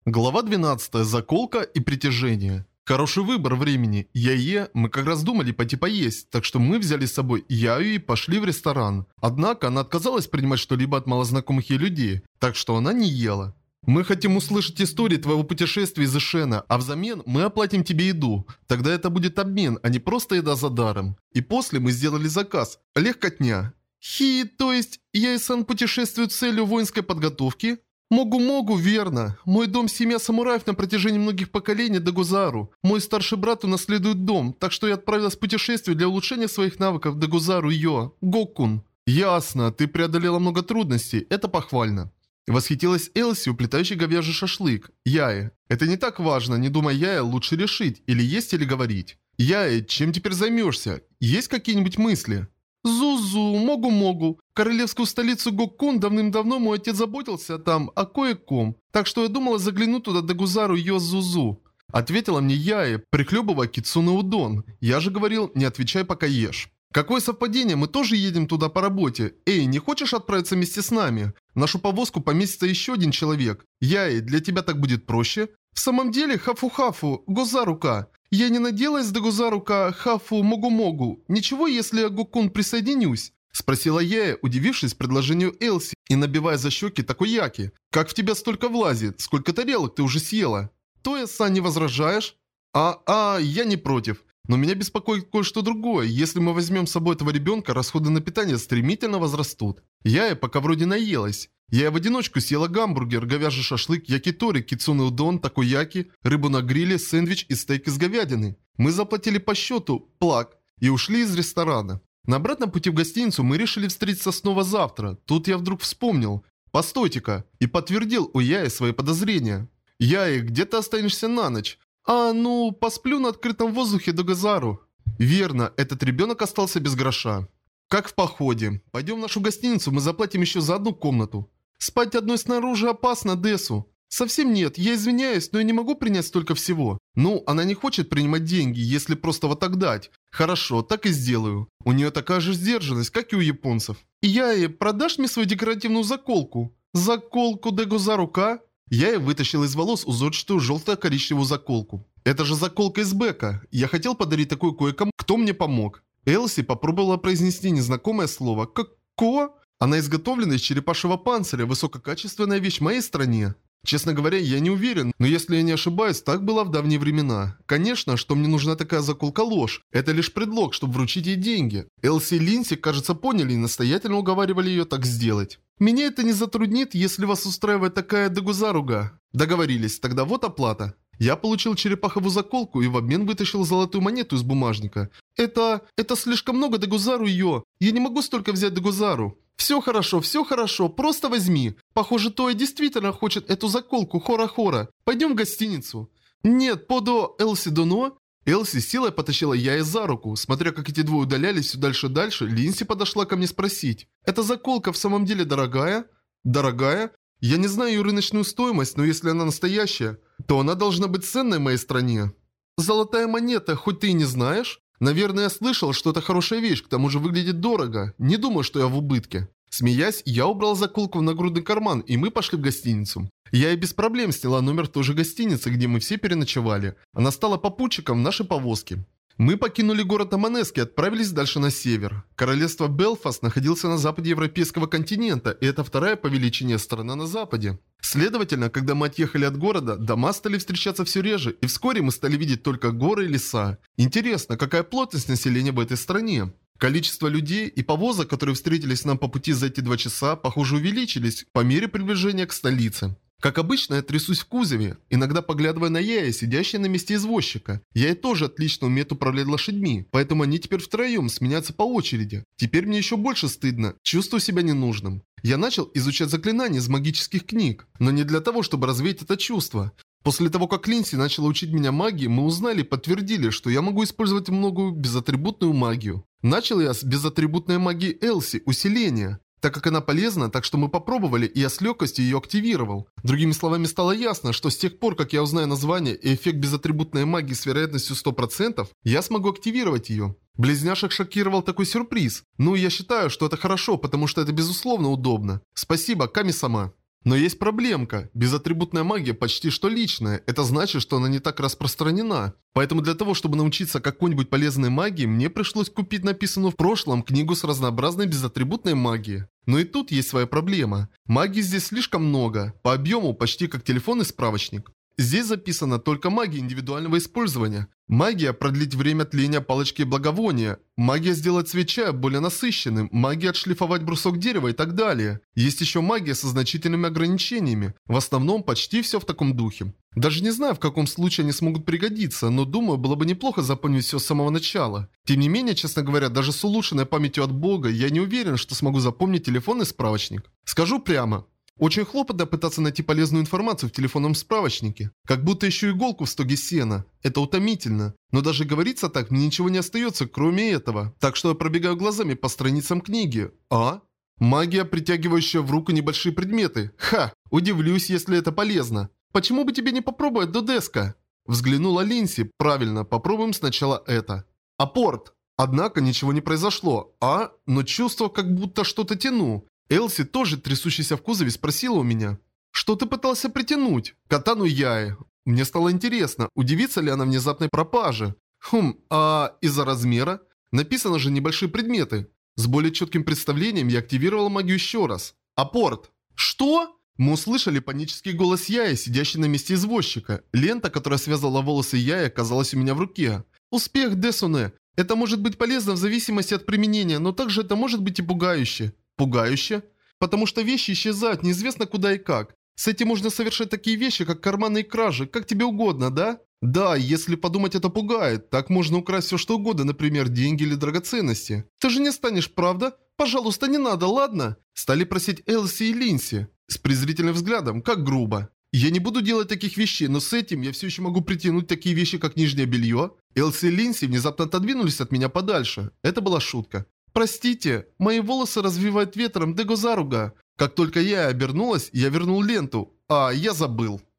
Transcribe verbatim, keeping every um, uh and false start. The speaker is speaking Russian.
Глава двенадцатая. Заколка и притяжение. Хороший выбор времени. Я и Е, мы как раз думали пойти поесть, так что мы взяли с собой Яю и пошли в ресторан. Однако она отказалась принимать что-либо от малознакомых ей людей, так что она не ела. Мы хотим услышать истории твоего путешествия из Ишена, а взамен мы оплатим тебе еду. Тогда это будет обмен, а не просто еда за даром. И после мы сделали заказ. Легкотня. Хи, то есть я и Сан путешествуют с целью воинской подготовки? Могу-могу, верно. Мой дом семья самураев на протяжении многих поколений Дагузару. Мой старший брат унаследует дом, так что я отправилась в путешествие для улучшения своих навыков Дагузару Йо, Гоккун. Ясно, ты преодолела много трудностей, это похвально. Восхитилась Элси, уплетающей говяжий шашлык. Яе, это не так важно, не думай, Яе, лучше решить, или есть, или говорить. Яе, чем теперь займешься? Есть какие-нибудь мысли? Зузу, могу-могу. Королевскую столицу Гоккун давным-давно мой отец заботился там о кое-ком. Так что я думала заглянуть туда Дагузару Йо Зузу. Ответила мне Яе, прихлебывая кицуне удон. Я же говорил, не отвечай, пока ешь. Какое совпадение, мы тоже едем туда по работе. Эй, не хочешь отправиться вместе с нами? В нашу повозку поместится еще один человек. Яе, для тебя так будет проще? В самом деле, хафу-хафу, Гозарука. Я не надеялась до Гозарука, хафу, могу-могу. Ничего, если я Гоккун присоединюсь? Спросила я, удивившись предложению Элси и набивая за щеки такояки. Как в тебя столько влазит? Сколько тарелок ты уже съела? Тоя-сан, не возражаешь? А, а, я не против. Но меня беспокоит кое-что другое. Если мы возьмем с собой этого ребенка, расходы на питание стремительно возрастут. Я пока вроде наелась. Я в одиночку съела гамбургер, говяжий шашлык, якитори, кицуне удон, такояки, рыбу на гриле, сэндвич и стейк из говядины. Мы заплатили по счету, плак, и ушли из ресторана. На обратном пути в гостиницу мы решили встретиться снова завтра. Тут я вдруг вспомнил. Постойте-ка. И подтвердил у Яи свои подозрения. Яи, где ты останешься на ночь? А, ну, посплю на открытом воздухе до Газару. Верно, этот ребенок остался без гроша. Как в походе. Пойдем в нашу гостиницу, мы заплатим еще за одну комнату. Спать одной снаружи опасно, Десу. Совсем нет, я извиняюсь, но я не могу принять столько всего. Ну, она не хочет принимать деньги, если просто вот так дать. Хорошо, так и сделаю. У нее такая же сдержанность, как и у японцев. Яе, продашь мне свою декоративную заколку? Заколку Дегузарука? Яе вытащил из волос узорчатую желто-коричневую заколку. Это же заколка из Бека. Я хотел подарить такую кое-кому, кто мне помог. Элси попробовала произнести незнакомое слово. Ко? Она изготовлена из черепашьего панциря, высококачественная вещь в моей стране. Честно говоря, я не уверен, но если я не ошибаюсь, так было в давние времена. Конечно, что мне нужна такая заколка ложь. Это лишь предлог, чтобы вручить ей деньги. Элси и Линси, кажется, поняли и настоятельно уговаривали ее так сделать. Меня это не затруднит, если вас устраивает такая Дагузаруга. Договорились, тогда вот оплата. Я получил черепаховую заколку и в обмен вытащил золотую монету из бумажника. Это... это слишком много Дагузару Йо. Я не могу столько взять Дагузару. Все хорошо, все хорошо, просто возьми. Похоже, Тоя действительно хочет эту заколку, хора-хора. Пойдем в гостиницу. Нет, подо Элси Доно. Элси силой потащила Яе за руку. Смотря как эти двое удалялись все дальше и дальше, Линси подошла ко мне спросить. Эта заколка в самом деле дорогая? Дорогая? Я не знаю ее рыночную стоимость, но если она настоящая, то она должна быть ценной в моей стране. Золотая монета, хоть ты и не знаешь? Наверное, я слышал, что это хорошая вещь, к тому же выглядит дорого. Не думаю, что я в убытке. Смеясь, я убрал заколку в нагрудный карман, и мы пошли в гостиницу. Я и без проблем сняла номер в той же гостинице, где мы все переночевали. Она стала попутчиком в нашей повозке. Мы покинули город Аманески и отправились дальше на север. Королевство Белфаст находился на западе европейского континента, и это вторая по величине страна на западе. Следовательно, когда мы отъехали от города, дома стали встречаться все реже, и вскоре мы стали видеть только горы и леса. Интересно, какая плотность населения в этой стране? Количество людей и повозок, которые встретились нам по пути за эти два часа, похоже, увеличились по мере приближения к столице. Как обычно, я трясусь в кузове, иногда поглядывая на Яе, сидящей на месте извозчика. Яе тоже отлично умеет управлять лошадьми, поэтому они теперь втроем сменятся по очереди. Теперь мне еще больше стыдно, чувствую себя ненужным. Я начал изучать заклинания из магических книг, но не для того, чтобы развеять это чувство. После того, как Линси начала учить меня магии, мы узнали и подтвердили, что я могу использовать многую безатрибутную магию. Начал я с безатрибутной магии Элси, усиления. Так как она полезна, так что мы попробовали, и я с легкостью ее активировал. Другими словами, стало ясно, что с тех пор, как я узнаю название и эффект безатрибутной магии с вероятностью сто процентов, я смогу активировать ее. Близняшек шокировал такой сюрприз. Ну, я считаю, что это хорошо, потому что это безусловно удобно. Спасибо, Ками-сама. Но есть проблемка. Безатрибутная магия почти что личная. Это значит, что она не так распространена. Поэтому для того, чтобы научиться какой-нибудь полезной магии, мне пришлось купить написанную в прошлом книгу с разнообразной безатрибутной магией. Но и тут есть своя проблема. Магии здесь слишком много. По объему почти как телефонный справочник. Здесь записана только магия индивидуального использования. Магия продлить время тления палочки благовония. Магия сделать цвет чая более насыщенным. Магия отшлифовать брусок дерева и так далее. Есть еще магия со значительными ограничениями. В основном почти все в таком духе. Даже не знаю, в каком случае они смогут пригодиться, но думаю, было бы неплохо запомнить все с самого начала. Тем не менее, честно говоря, даже с улучшенной памятью от Бога, я не уверен, что смогу запомнить телефонный справочник. Скажу прямо. Очень хлопотно пытаться найти полезную информацию в телефонном справочнике. Как будто ищу иголку в стоге сена. Это утомительно. Но даже говорится так, мне ничего не остается, кроме этого. Так что я пробегаю глазами по страницам книги. А? Магия, притягивающая в руку небольшие предметы. Ха! Удивлюсь, если это полезно. Почему бы тебе не попробовать, Додеска? Взглянула Линси. Правильно, попробуем сначала это. Апорт. Однако ничего не произошло. А? Но чувство, как будто что-то тяну. Элси, тоже трясущаяся в кузове, спросила у меня. «Что ты пытался притянуть?» «Катану Яи». Мне стало интересно, удивится ли она внезапной пропаже. Хм, а из-за размера? Написано же небольшие предметы. С более четким представлением я активировал магию еще раз. Апорт. «Что?» Мы услышали панический голос Яи, сидящий на месте извозчика. Лента, которая связывала волосы Яи, оказалась у меня в руке. «Успех, Десуне. Это может быть полезно в зависимости от применения, но также это может быть и пугающе». Пугающе? Потому что вещи исчезают неизвестно куда и как. С этим можно совершать такие вещи, как карманные кражи, как тебе угодно, да? Да, если подумать, это пугает. Так можно украсть все что угодно, например, деньги или драгоценности. Ты же не станешь, правда? Пожалуйста, не надо, ладно? Стали просить Элси и Линси. С презрительным взглядом, как грубо. Я не буду делать таких вещей, но с этим я все еще могу притянуть такие вещи, как нижнее белье. Элси и Линси внезапно отодвинулись от меня подальше. Это была шутка. «Простите, мои волосы развивают ветром Дегозаруга». Как только я обернулась, я вернул ленту. А, я забыл.